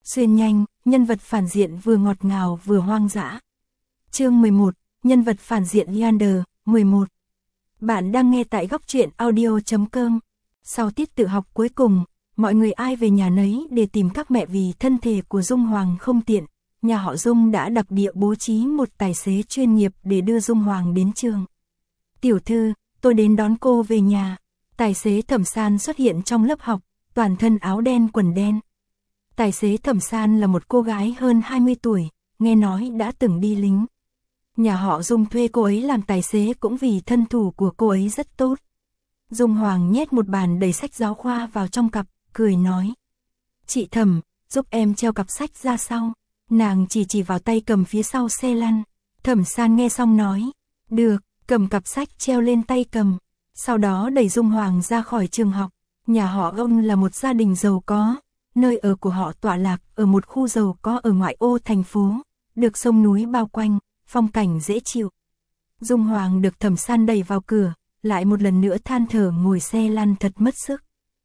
Xuyên nhanh, nhân vật phản diện vừa ngọt ngào vừa hoang dã. Chương 11, nhân vật phản diện Leander, 11. Bạn đang nghe tại góc truyện audio.com. Sau tiết tự học cuối cùng, mọi người ai về nhà nấy để tìm các mẹ vì thân thể của Dung Hoàng không tiện. Nhà họ Dung đã đặc địa bố trí một tài xế chuyên nghiệp để đưa Dung Hoàng đến trường. Tiểu thư, tôi đến đón cô về nhà. Tài xế Thẩm San xuất hiện trong lớp học, toàn thân áo đen quần đen. Tài xế Thẩm San là một cô gái hơn 20 tuổi, nghe nói đã từng đi lính. Nhà họ Dung thuê cô ấy làm tài xế cũng vì thân thủ của cô ấy rất tốt. Dung Hoàng nhét một bàn đầy sách giáo khoa vào trong cặp, cười nói. Chị Thẩm, giúp em treo cặp sách ra sau. Nàng chỉ vào tay cầm phía sau xe lăn. Thẩm San nghe xong nói. Được, cầm cặp sách treo lên tay cầm. Sau đó đẩy Dung Hoàng ra khỏi trường học. Nhà họ ông là một gia đình giàu có. Nơi ở của họ tọa lạc ở một khu giàu có ở ngoại ô thành phố. Được sông núi bao quanh, phong cảnh dễ chịu. Dung Hoàng được Thẩm San đẩy vào cửa, lại một lần nữa than thở ngồi xe lăn thật mất sức.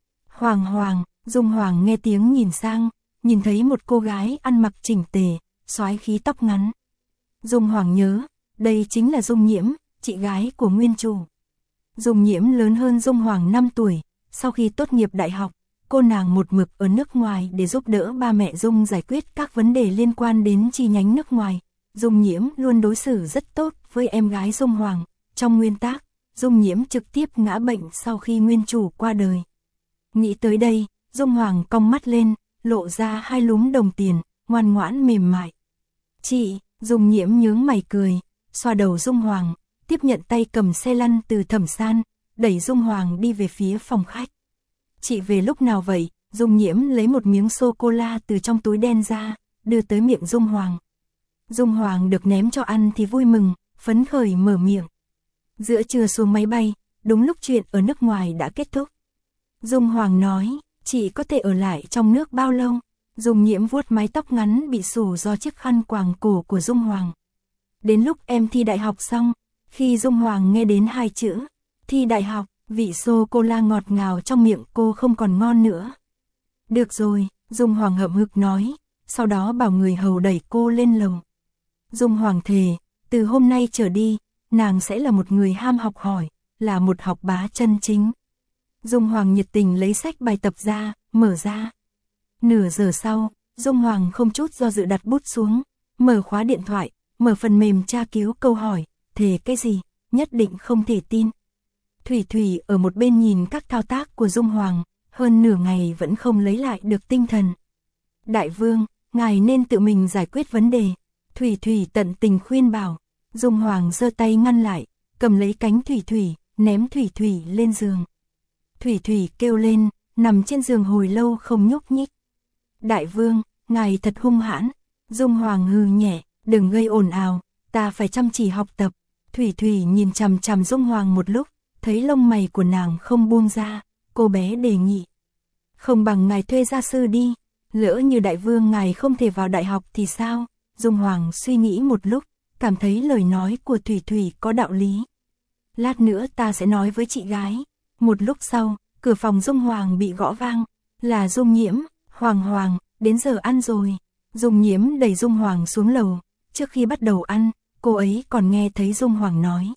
Hoàng, Dung Hoàng nghe tiếng nhìn sang, nhìn thấy một cô gái ăn mặc chỉnh tề, soái khí tóc ngắn. Dung Hoàng nhớ, đây chính là Dung Nhiễm, chị gái của nguyên chủ. Dung Nhiễm lớn hơn Dung Hoàng 5 tuổi, sau khi tốt nghiệp đại học, cô nàng một mực ở nước ngoài để giúp đỡ ba mẹ Dung giải quyết các vấn đề liên quan đến chi nhánh nước ngoài. Dung Nhiễm luôn đối xử rất tốt với em gái Dung Hoàng. Trong nguyên tác, Dung Nhiễm trực tiếp ngã bệnh sau khi nguyên chủ qua đời. Nghĩ tới đây, Dung Hoàng cong mắt lên, lộ ra hai lúm đồng tiền, ngoan ngoãn mềm mại. Chị, Dung Nhiễm nhướng mày cười, xoa đầu Dung Hoàng, tiếp nhận tay cầm xe lăn từ Thẩm San, đẩy Dung Hoàng đi về phía phòng khách. Chị về lúc nào vậy? Dung Nhiễm lấy một miếng sô-cô-la từ trong túi đen ra, đưa tới miệng Dung Hoàng. Dung Hoàng được ném cho ăn thì vui mừng, phấn khởi mở miệng. Giữa trưa xuống máy bay, đúng lúc chuyện ở nước ngoài đã kết thúc. Dung Hoàng nói, chị có thể ở lại trong nước bao lâu? Dung Nhiễm vuốt mái tóc ngắn bị xù do chiếc khăn quàng cổ của Dung Hoàng. Đến lúc em thi đại học xong, khi Dung Hoàng nghe đến hai chữ, thi đại học, vị sô-cô-la ngọt ngào trong miệng cô không còn ngon nữa. Được rồi, Dung Hoàng hậm hực nói, sau đó bảo người hầu đẩy cô lên lầu. Dung Hoàng thề, từ hôm nay trở đi, nàng sẽ là một người ham học hỏi, là một học bá chân chính. Dung Hoàng nhiệt tình lấy sách bài tập ra, mở ra. Nửa giờ sau, Dung Hoàng không chút do dự đặt bút xuống, mở khóa điện thoại, mở phần mềm tra cứu câu hỏi, thề cái gì, nhất định không thể tin. Thủy Thủy ở một bên nhìn các thao tác của Dung Hoàng, hơn nửa ngày vẫn không lấy lại được tinh thần. Đại vương, ngài nên tự mình giải quyết vấn đề. Thủy Thủy tận tình khuyên bảo. Dung Hoàng giơ tay ngăn lại, cầm lấy cánh Thủy Thủy, ném Thủy Thủy lên giường. Thủy Thủy kêu lên, nằm trên giường hồi lâu không nhúc nhích. Đại vương, ngài thật hung hãn. Dung Hoàng hừ nhẹ, đừng gây ồn ào, ta phải chăm chỉ học tập. Thủy Thủy nhìn chằm chằm Dung Hoàng một lúc, thấy lông mày của nàng không buông ra, cô bé đề nghị. Không bằng ngài thuê gia sư đi, lỡ như đại vương ngài không thể vào đại học thì sao? Dung Hoàng suy nghĩ một lúc, cảm thấy lời nói của Thủy Thủy có đạo lý. Lát nữa ta sẽ nói với chị gái. Một lúc sau, cửa phòng Dung Hoàng bị gõ vang, là Dung Nhiễm. Hoàng, đến giờ ăn rồi. Dung Nhiễm đẩy Dung Hoàng xuống lầu, trước khi bắt đầu ăn, cô ấy còn nghe thấy Dung Hoàng nói.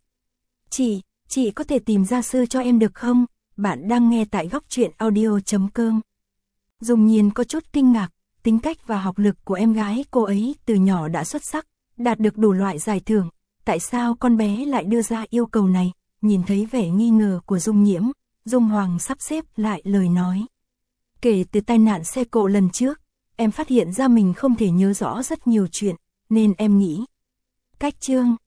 Chị có thể tìm gia sư cho em được không? Bạn đang nghe tại góc truyện audio.com. Dung Nhiên có chút kinh ngạc, tính cách và học lực của em gái cô ấy từ nhỏ đã xuất sắc, đạt được đủ loại giải thưởng. Tại sao con bé lại đưa ra yêu cầu này? Nhìn thấy vẻ nghi ngờ của Dung Nhiễm, Dung Hoàng sắp xếp lại lời nói. Kể từ tai nạn xe cộ lần trước, em phát hiện ra mình không thể nhớ rõ rất nhiều chuyện, nên em nghĩ. Cách chương,